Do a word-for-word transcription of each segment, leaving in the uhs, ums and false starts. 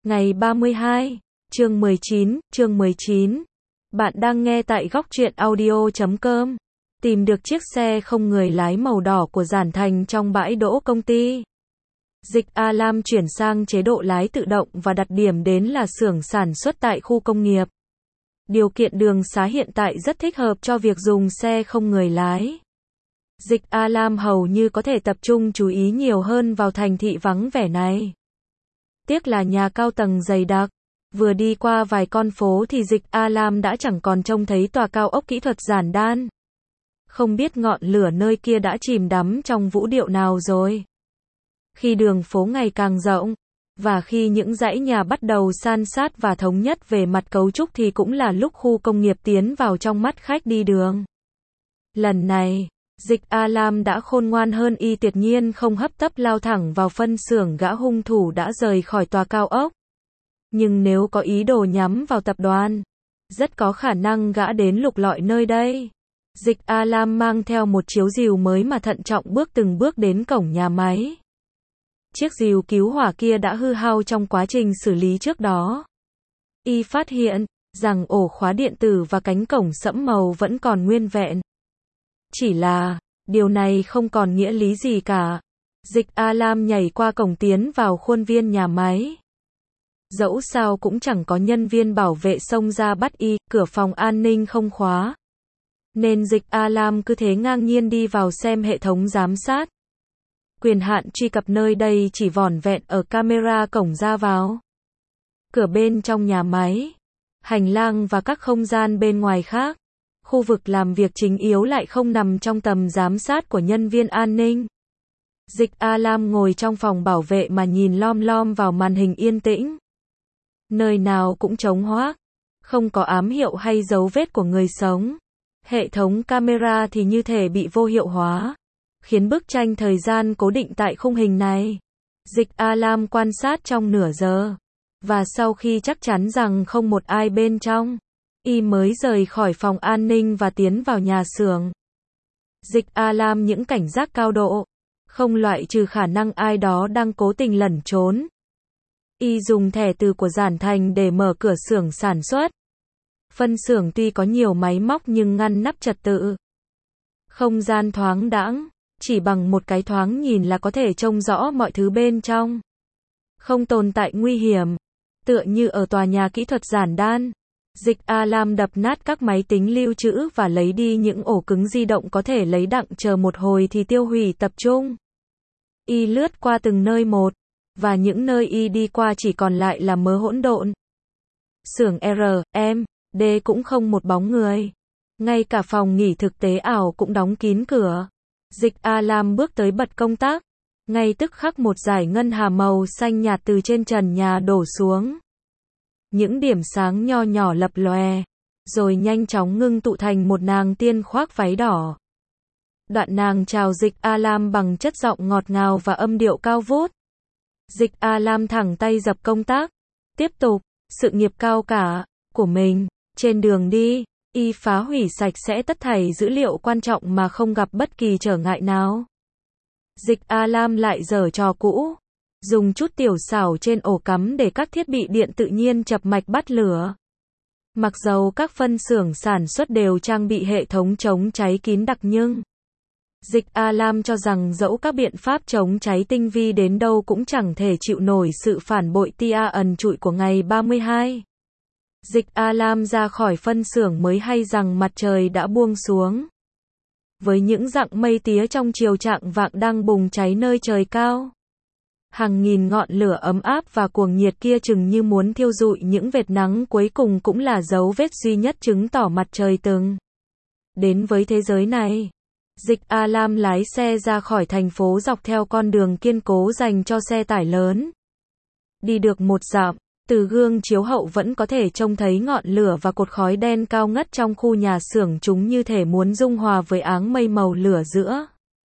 Ngày ba mươi hai, chương mười chín, chương mười chín. Bạn đang nghe tại góc truyện audio chấm com. Tìm được chiếc xe không người lái màu đỏ của Giản Thành trong bãi đỗ công ty. Dịch A Lam chuyển sang chế độ lái tự động và đặt điểm đến là xưởng sản xuất tại khu công nghiệp. Điều kiện đường xá hiện tại rất thích hợp cho việc dùng xe không người lái. Dịch A Lam hầu như có thể tập trung chú ý nhiều hơn vào thành thị vắng vẻ này. Tiếc là nhà cao tầng dày đặc. Vừa đi qua vài con phố thì Dịch A Lam đã chẳng còn trông thấy tòa cao ốc kỹ thuật Giản Đan. Không biết ngọn lửa nơi kia đã chìm đắm trong vũ điệu nào rồi. Khi đường phố ngày càng rộng, và khi những dãy nhà bắt đầu san sát và thống nhất về mặt cấu trúc thì cũng là lúc khu công nghiệp tiến vào trong mắt khách đi đường. Lần này, Dịch A Lam đã khôn ngoan hơn, y tuyệt nhiên không hấp tấp lao thẳng vào phân xưởng gã hung thủ đã rời khỏi tòa cao ốc. Nhưng nếu có ý đồ nhắm vào tập đoàn, rất có khả năng gã đến lục lọi nơi đây. Dịch A Lam mang theo một chiếu rìu mới mà thận trọng bước từng bước đến cổng nhà máy. Chiếc rìu cứu hỏa kia đã hư hao trong quá trình xử lý trước đó. Y phát hiện rằng ổ khóa điện tử và cánh cổng sẫm màu vẫn còn nguyên vẹn. Chỉ là, điều này không còn nghĩa lý gì cả. Dịch A Lam nhảy qua cổng tiến vào khuôn viên nhà máy. Dẫu sao cũng chẳng có nhân viên bảo vệ xông ra bắt y, cửa phòng an ninh không khóa. Nên Dịch A Lam cứ thế ngang nhiên đi vào xem hệ thống giám sát. Quyền hạn truy cập nơi đây chỉ vỏn vẹn ở camera cổng ra vào, cửa bên trong nhà máy, hành lang và các không gian bên ngoài khác. Khu vực làm việc chính yếu lại không nằm trong tầm giám sát của nhân viên an ninh. Dịch A Lam ngồi trong phòng bảo vệ mà nhìn lom lom vào màn hình yên tĩnh. Nơi nào cũng trống hoác, không có ám hiệu hay dấu vết của người sống. Hệ thống camera thì như thể bị vô hiệu hóa, khiến bức tranh thời gian cố định tại khung hình này. Dịch A Lam quan sát trong nửa giờ, và sau khi chắc chắn rằng không một ai bên trong, y mới rời khỏi phòng an ninh và tiến vào nhà xưởng. Dịch A Lam những cảnh giác cao độ, không loại trừ khả năng ai đó đang cố tình lẩn trốn. Y dùng thẻ từ của Giản Thành để mở cửa xưởng sản xuất. Phân xưởng tuy có nhiều máy móc nhưng ngăn nắp trật tự. Không gian thoáng đãng, chỉ bằng một cái thoáng nhìn là có thể trông rõ mọi thứ bên trong. Không tồn tại nguy hiểm, tựa như ở tòa nhà kỹ thuật Giản Đan. Dịch A Lam đập nát các máy tính lưu trữ và lấy đi những ổ cứng di động có thể lấy đặng, chờ một hồi thì tiêu hủy tập trung. Y lướt qua từng nơi một, và những nơi y đi qua chỉ còn lại là mớ hỗn độn. Xưởng R, M, D cũng không một bóng người. Ngay cả phòng nghỉ thực tế ảo cũng đóng kín cửa. Dịch A Lam bước tới bật công tắc. Ngay tức khắc một dải ngân hà màu xanh nhạt từ trên trần nhà đổ xuống. Những điểm sáng nho nhỏ lập lòe, rồi nhanh chóng ngưng tụ thành một nàng tiên khoác váy đỏ. Đoạn nàng chào Dịch A Lam bằng chất giọng ngọt ngào và âm điệu cao vút. Dịch A Lam thẳng tay dập công tắc, tiếp tục sự nghiệp cao cả của mình. Trên đường đi, y phá hủy sạch sẽ tất thảy dữ liệu quan trọng mà không gặp bất kỳ trở ngại nào. Dịch A Lam lại giở trò cũ, dùng chút tiểu xảo trên ổ cắm để các thiết bị điện tự nhiên chập mạch bắt lửa. Mặc dầu các phân xưởng sản xuất đều trang bị hệ thống chống cháy kín đặc nhưng Dịch A Lam cho rằng dẫu các biện pháp chống cháy tinh vi đến đâu cũng chẳng thể chịu nổi sự phản bội tia ẩn trụi của ngày ba mươi hai. Dịch A Lam ra khỏi phân xưởng mới hay rằng mặt trời đã buông xuống. Với những rặng mây tía trong chiều chạng vạng đang bùng cháy nơi trời cao. Hàng nghìn ngọn lửa ấm áp và cuồng nhiệt kia chừng như muốn thiêu rụi những vệt nắng cuối cùng cũng là dấu vết duy nhất chứng tỏ mặt trời từng đến với thế giới này. Dịch A Lam lái xe ra khỏi thành phố dọc theo con đường kiên cố dành cho xe tải lớn. Đi được một dặm, từ gương chiếu hậu vẫn có thể trông thấy ngọn lửa và cột khói đen cao ngất trong khu nhà xưởng, chúng như thể muốn dung hòa với áng mây màu lửa giữa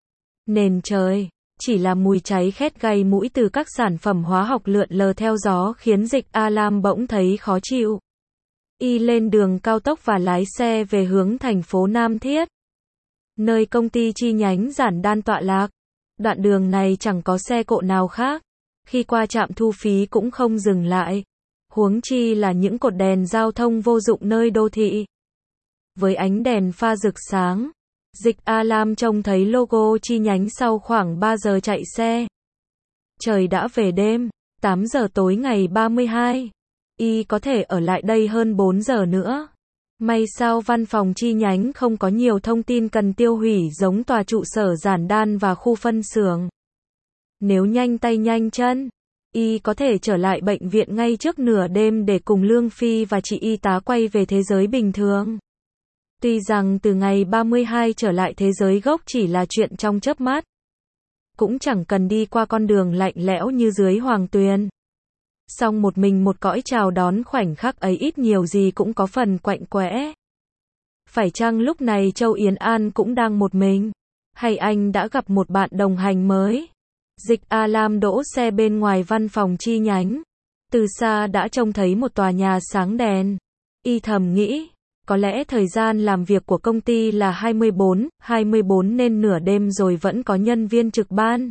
nền trời. Chỉ là mùi cháy khét gây mũi từ các sản phẩm hóa học lượn lờ theo gió khiến Dịch A Lam bỗng thấy khó chịu. Y lên đường cao tốc và lái xe về hướng thành phố Nam Thiết, nơi công ty chi nhánh Giản Đan tọa lạc. Đoạn đường này chẳng có xe cộ nào khác. Khi qua trạm thu phí cũng không dừng lại. Huống chi là những cột đèn giao thông vô dụng nơi đô thị. Với ánh đèn pha rực sáng, Dịch A-lam trông thấy logo chi nhánh sau khoảng ba giờ chạy xe. Trời đã về đêm, tám giờ tối ngày ba mươi hai. Y có thể ở lại đây hơn bốn giờ nữa. May sao văn phòng chi nhánh không có nhiều thông tin cần tiêu hủy giống tòa trụ sở giản đan và khu phân xưởng. Nếu nhanh tay nhanh chân, Y có thể trở lại bệnh viện ngay trước nửa đêm để cùng Lương Phi và chị y tá quay về thế giới bình thường. Tuy rằng từ ngày ba mươi hai trở lại thế giới gốc chỉ là chuyện trong chớp mắt. Cũng chẳng cần đi qua con đường lạnh lẽo như dưới hoàng tuyền. Song một mình một cõi chào đón khoảnh khắc ấy ít nhiều gì cũng có phần quạnh quẽ. Phải chăng lúc này Châu Yến An cũng đang một mình? Hay anh đã gặp một bạn đồng hành mới? Dịch A-lam đỗ xe bên ngoài văn phòng chi nhánh. Từ xa đã trông thấy một tòa nhà sáng đèn. Y thầm nghĩ, có lẽ thời gian làm việc của công ty là hai mươi bốn, hai mươi bốn nên nửa đêm rồi vẫn có nhân viên trực ban.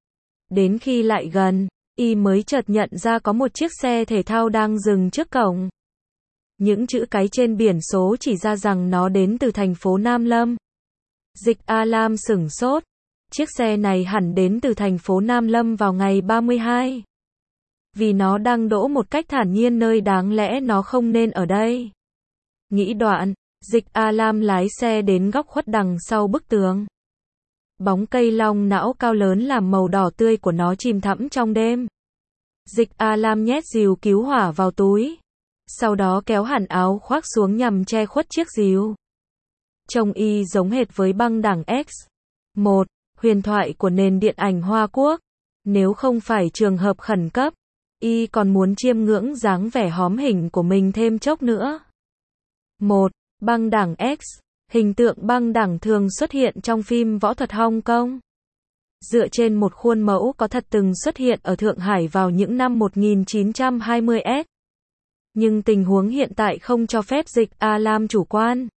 Đến khi lại gần, Y mới chợt nhận ra có một chiếc xe thể thao đang dừng trước cổng. Những chữ cái trên biển số chỉ ra rằng nó đến từ thành phố Nam Lâm. Dịch A-lam sửng sốt. Chiếc xe này hẳn đến từ thành phố Nam Lâm vào ngày ba mươi hai. Vì nó đang đỗ một cách thản nhiên nơi đáng lẽ nó không nên ở đây. Nghĩ đoạn, Dịch A-lam lái xe đến góc khuất đằng sau bức tường. Bóng cây long não cao lớn làm màu đỏ tươi của nó chìm thẳm trong đêm. Dịch A-lam nhét rìu cứu hỏa vào túi. Sau đó kéo hẳn áo khoác xuống nhằm che khuất chiếc rìu. Trông Y giống hệt với băng đảng X. một. Huyền thoại của nền điện ảnh Hoa Quốc. Nếu không phải trường hợp khẩn cấp, Y còn muốn chiêm ngưỡng dáng vẻ hóm hình của mình thêm chốc nữa. một. Băng đảng X. Hình tượng băng đảng thường xuất hiện trong phim võ thuật Hong Kong. Dựa trên một khuôn mẫu có thật từng xuất hiện ở Thượng Hải vào những năm một nghìn chín trăm hai mươi S. Nhưng tình huống hiện tại không cho phép Dịch A-lam chủ quan.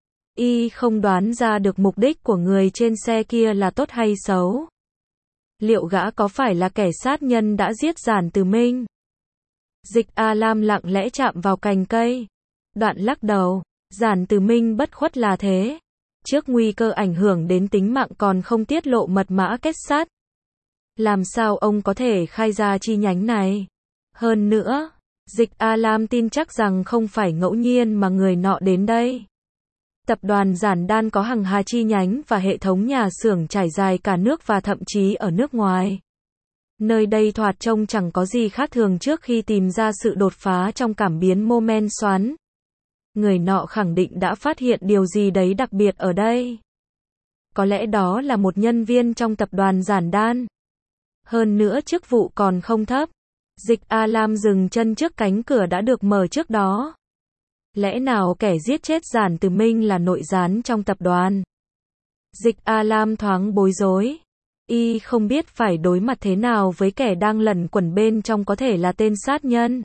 Y không đoán ra được mục đích của người trên xe kia là tốt hay xấu. Liệu gã có phải là kẻ sát nhân đã giết Giản Từ Minh? Dịch A-lam lặng lẽ chạm vào cành cây. Đoạn lắc đầu, Giản Từ Minh bất khuất là thế. Trước nguy cơ ảnh hưởng đến tính mạng còn không tiết lộ mật mã kết sắt. Làm sao ông có thể khai ra chi nhánh này? Hơn nữa, Dịch A-lam tin chắc rằng không phải ngẫu nhiên mà người nọ đến đây. Tập đoàn Giản Đan có hàng hà chi nhánh và hệ thống nhà xưởng trải dài cả nước và thậm chí ở nước ngoài. Nơi đây thoạt trông chẳng có gì khác thường trước khi tìm ra sự đột phá trong cảm biến mô men xoắn. Người nọ khẳng định đã phát hiện điều gì đấy đặc biệt ở đây. Có lẽ đó là một nhân viên trong tập đoàn Giản Đan. Hơn nữa chức vụ còn không thấp. Dịch A-lam dừng chân trước cánh cửa đã được mở trước đó. Lẽ nào kẻ giết chết Giản Từ Minh là nội gián trong tập đoàn? Dịch A-lam thoáng bối rối. Y không biết phải đối mặt thế nào với kẻ đang lẩn quẩn bên trong có thể là tên sát nhân.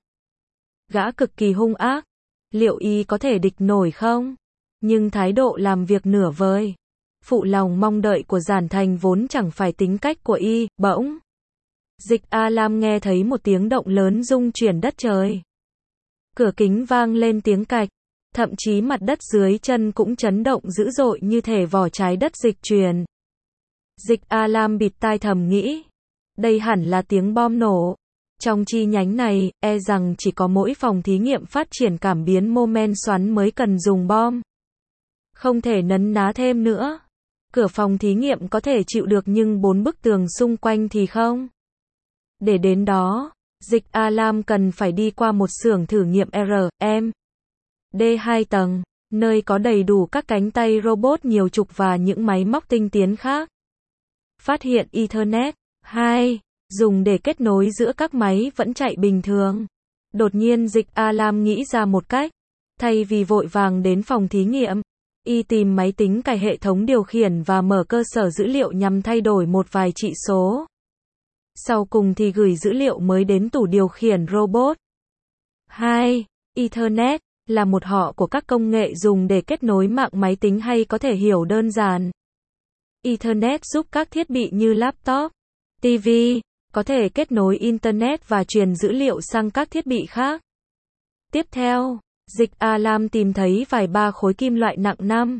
Gã cực kỳ hung ác. Liệu Y có thể địch nổi không? Nhưng thái độ làm việc nửa vời, phụ lòng mong đợi của Giản Thành vốn chẳng phải tính cách của Y. Bỗng, Dịch A-lam nghe thấy một tiếng động lớn rung chuyển đất trời. Cửa kính vang lên tiếng cạch, thậm chí mặt đất dưới chân cũng chấn động dữ dội như thể vỏ trái đất dịch chuyển. Dịch A-lam bịt tai thầm nghĩ, đây hẳn là tiếng bom nổ. Trong chi nhánh này, e rằng chỉ có mỗi phòng thí nghiệm phát triển cảm biến mô men xoắn mới cần dùng bom. Không thể nấn ná thêm nữa. Cửa phòng thí nghiệm có thể chịu được nhưng bốn bức tường xung quanh thì không. Để đến đó, Dịch A-lam cần phải đi qua một xưởng thử nghiệm R M D hai tầng, nơi có đầy đủ các cánh tay robot nhiều trục và những máy móc tinh tiến khác. Phát hiện Ethernet hai, dùng để kết nối giữa các máy vẫn chạy bình thường. Đột nhiên Dịch A-lam nghĩ ra một cách. Thay vì vội vàng đến phòng thí nghiệm, Y tìm máy tính cài hệ thống điều khiển và mở cơ sở dữ liệu nhằm thay đổi một vài trị số. Sau cùng thì gửi dữ liệu mới đến tủ điều khiển robot. hai. Ethernet là một họ của các công nghệ dùng để kết nối mạng máy tính hay có thể hiểu đơn giản. Ethernet giúp các thiết bị như laptop, ti vi, có thể kết nối Internet và truyền dữ liệu sang các thiết bị khác. Tiếp theo, Dịch A-lam tìm thấy vài ba khối kim loại nặng năm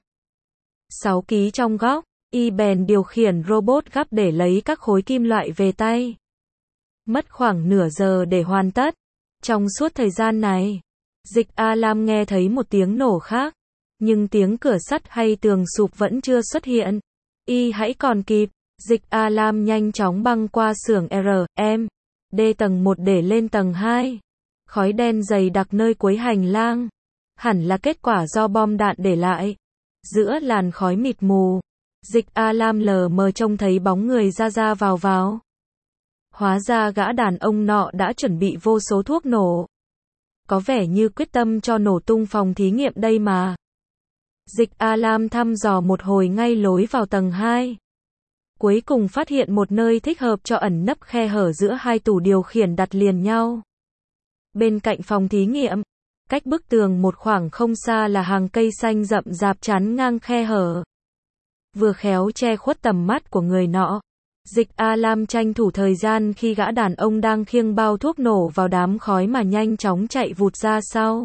sáu ký trong góc, y bèn điều khiển robot gắp để lấy các khối kim loại về tay. Mất khoảng nửa giờ để hoàn tất. Trong suốt thời gian này, Dịch A-lam nghe thấy một tiếng nổ khác, nhưng tiếng cửa sắt hay tường sụp vẫn chưa xuất hiện. Y hãy còn kịp, Dịch A-lam nhanh chóng băng qua xưởng R, M, D tầng một để lên tầng hai. Khói đen dày đặc nơi cuối hành lang. Hẳn là kết quả do bom đạn để lại. Giữa làn khói mịt mù, Dịch A-lam lờ mờ trông thấy bóng người ra ra vào vào. Hóa ra gã đàn ông nọ đã chuẩn bị vô số thuốc nổ. Có vẻ như quyết tâm cho nổ tung phòng thí nghiệm đây mà. Dịch A-lam thăm dò một hồi ngay lối vào tầng hai. Cuối cùng phát hiện một nơi thích hợp cho ẩn nấp khe hở giữa hai tủ điều khiển đặt liền nhau. Bên cạnh phòng thí nghiệm, cách bức tường một khoảng không xa là hàng cây xanh rậm rạp chắn ngang khe hở. Vừa khéo che khuất tầm mắt của người nọ. Dịch A-lam tranh thủ thời gian khi gã đàn ông đang khiêng bao thuốc nổ vào đám khói mà nhanh chóng chạy vụt ra sau.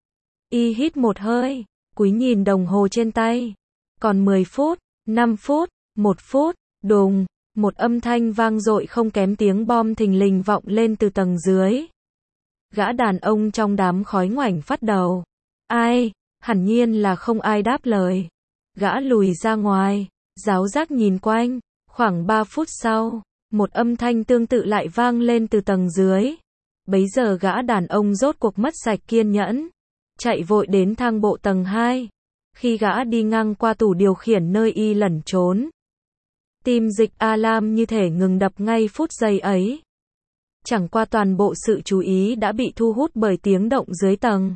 Y hít một hơi, cúi nhìn đồng hồ trên tay. Còn mười phút, năm phút, một phút, đùng, một âm thanh vang dội không kém tiếng bom thình lình vọng lên từ tầng dưới. Gã đàn ông trong đám khói ngoảnh phát đầu. Ai? Hẳn nhiên là không ai đáp lời. Gã lùi ra ngoài, giáo giác nhìn quanh. Khoảng ba phút sau, một âm thanh tương tự lại vang lên từ tầng dưới. Bấy giờ gã đàn ông rốt cuộc mất sạch kiên nhẫn, chạy vội đến thang bộ tầng hai. Khi gã đi ngang qua tủ điều khiển nơi y lẩn trốn, tim Dịch A-lam như thể ngừng đập ngay phút giây ấy. Chẳng qua toàn bộ sự chú ý đã bị thu hút bởi tiếng động dưới tầng.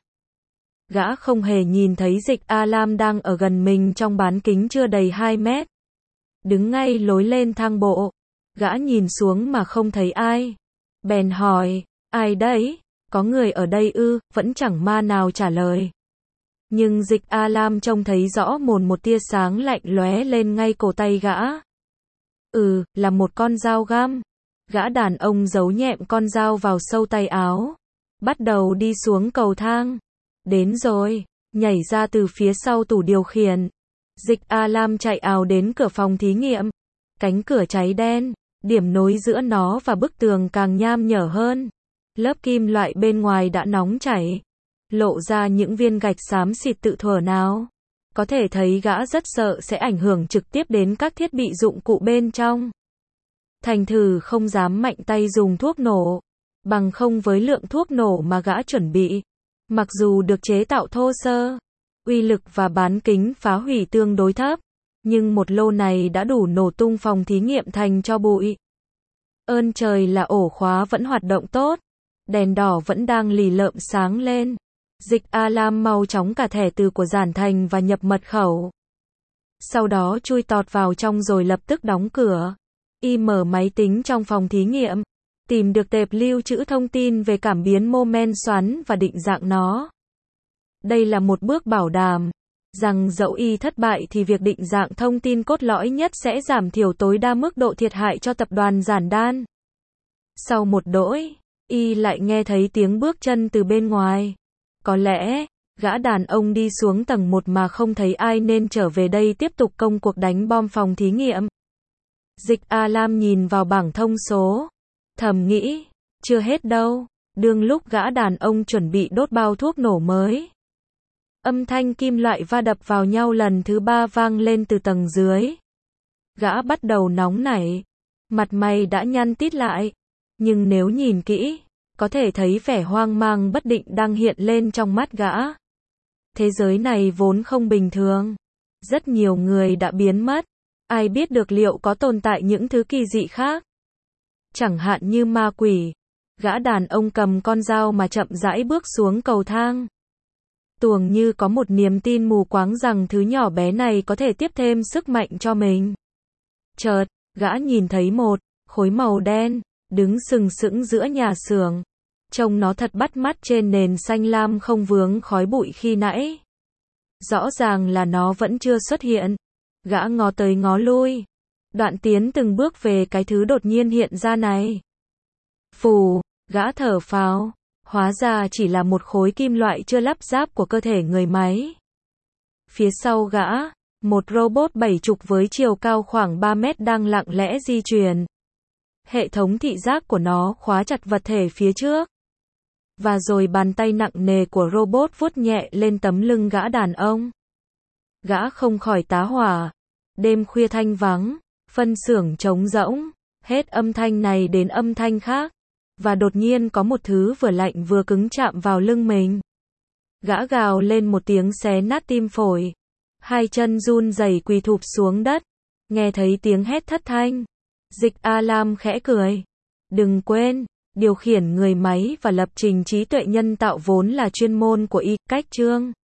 Gã không hề nhìn thấy Dịch A-lam đang ở gần mình trong bán kính chưa đầy hai mét. Đứng ngay lối lên thang bộ, gã nhìn xuống mà không thấy ai. Bèn hỏi, ai đấy? Có người ở đây ư? Vẫn chẳng ma nào trả lời. Nhưng Dịch A-lam trông thấy rõ mồn một tia sáng lạnh lóe lên ngay cổ tay gã. Ừ, là một con dao găm. Gã đàn ông giấu nhẹm con dao vào sâu tay áo. Bắt đầu đi xuống cầu thang. Đến rồi, nhảy ra từ phía sau tủ điều khiển. Dịch A-lam chạy ào đến cửa phòng thí nghiệm. Cánh cửa cháy đen, điểm nối giữa nó và bức tường càng nham nhở hơn. Lớp kim loại bên ngoài đã nóng chảy, lộ ra những viên gạch xám xịt tự thuở nào. Có thể thấy gã rất sợ sẽ ảnh hưởng trực tiếp đến các thiết bị dụng cụ bên trong. Thành thử không dám mạnh tay dùng thuốc nổ, bằng không với lượng thuốc nổ mà gã chuẩn bị. Mặc dù được chế tạo thô sơ, uy lực và bán kính phá hủy tương đối thấp, nhưng một lô này đã đủ nổ tung phòng thí nghiệm thành tro bụi. Ơn trời là ổ khóa vẫn hoạt động tốt, đèn đỏ vẫn đang lì lợm sáng lên. Dịch A-lam mau chóng cả thẻ từ của Giản Thành và nhập mật khẩu. Sau đó chui tọt vào trong rồi lập tức đóng cửa. Y mở máy tính trong phòng thí nghiệm, tìm được tệp lưu trữ thông tin về cảm biến mô men xoắn và định dạng nó. Đây là một bước bảo đảm rằng dẫu y thất bại thì việc định dạng thông tin cốt lõi nhất sẽ giảm thiểu tối đa mức độ thiệt hại cho tập đoàn Giản Đan. Sau một đỗi, y lại nghe thấy tiếng bước chân từ bên ngoài. Có lẽ, gã đàn ông đi xuống tầng một mà không thấy ai nên trở về đây tiếp tục công cuộc đánh bom phòng thí nghiệm. Dịch A-lam nhìn vào bảng thông số, thầm nghĩ, chưa hết đâu. Đương lúc gã đàn ông chuẩn bị đốt bao thuốc nổ mới, âm thanh kim loại va đập vào nhau lần thứ ba vang lên từ tầng dưới. Gã bắt đầu nóng nảy, mặt mày đã nhăn tít lại, nhưng nếu nhìn kỹ, có thể thấy vẻ hoang mang bất định đang hiện lên trong mắt gã. Thế giới này vốn không bình thường, rất nhiều người đã biến mất, ai biết được liệu có tồn tại những thứ kỳ dị khác. Chẳng hạn như ma quỷ. Gã đàn ông cầm con dao mà chậm rãi bước xuống cầu thang. Tuồng như có một niềm tin mù quáng rằng thứ nhỏ bé này có thể tiếp thêm sức mạnh cho mình. Chợt, gã nhìn thấy một khối màu đen, đứng sừng sững giữa nhà xưởng. Trông nó thật bắt mắt trên nền xanh lam không vướng khói bụi khi nãy. Rõ ràng là nó vẫn chưa xuất hiện. Gã ngó tới ngó lui, đoạn tiến từng bước về cái thứ đột nhiên hiện ra này. Phù, gã thở phào, Hóa ra chỉ là một khối kim loại chưa lắp ráp của cơ thể người máy. Phía sau gã, một robot bảy trục với chiều cao khoảng ba mét đang lặng lẽ di chuyển. Hệ thống thị giác của nó khóa chặt vật thể phía trước. Và rồi bàn tay nặng nề của robot vuốt nhẹ lên tấm lưng gã đàn ông. Gã không khỏi tá hỏa. Đêm khuya thanh vắng, phân xưởng trống rỗng, hết âm thanh này đến âm thanh khác. Và đột nhiên có một thứ vừa lạnh vừa cứng chạm vào lưng mình. Gã gào lên một tiếng xé nát tim phổi. Hai chân run rẩy quỳ thụp xuống đất. Nghe thấy tiếng hét thất thanh. Dịch A-Lam khẽ cười. Đừng quên, điều khiển người máy và lập trình trí tuệ nhân tạo vốn là chuyên môn của y. Cách chương